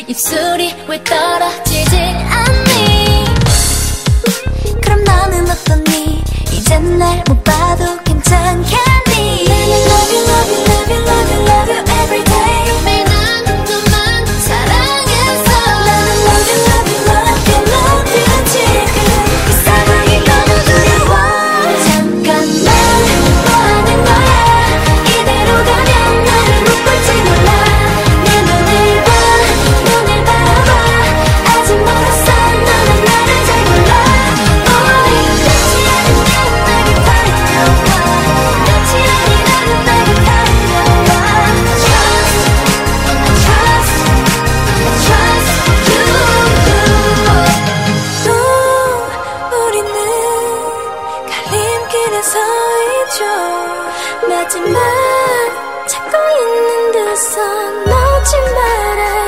입술이 왜 떨어지지 않니? 그럼 너는 어떠니? 이젠 날 못 봐도 괜찮겠니? 나는 love you, love you, love you, love you, love you every day. 매일 난 너만 사랑했어. 나는 love you, love you, love you, love you 지금 이 사랑이 너무 두려워. 잠깐만 뭐 하는 거야? 이대로 가면 나를 못 볼지 몰라. 내 눈을 봐, 눈을 봐봐. 아직 멀었어. 너는 나를 잘 몰라. 우리 끝이 아니면 나를 달려와. 끝이 아니라면 나를 달려와. Trust you. 우리는 갈림길에 서 있죠. 마지막 찾고 있는 두 손 놓지 마라.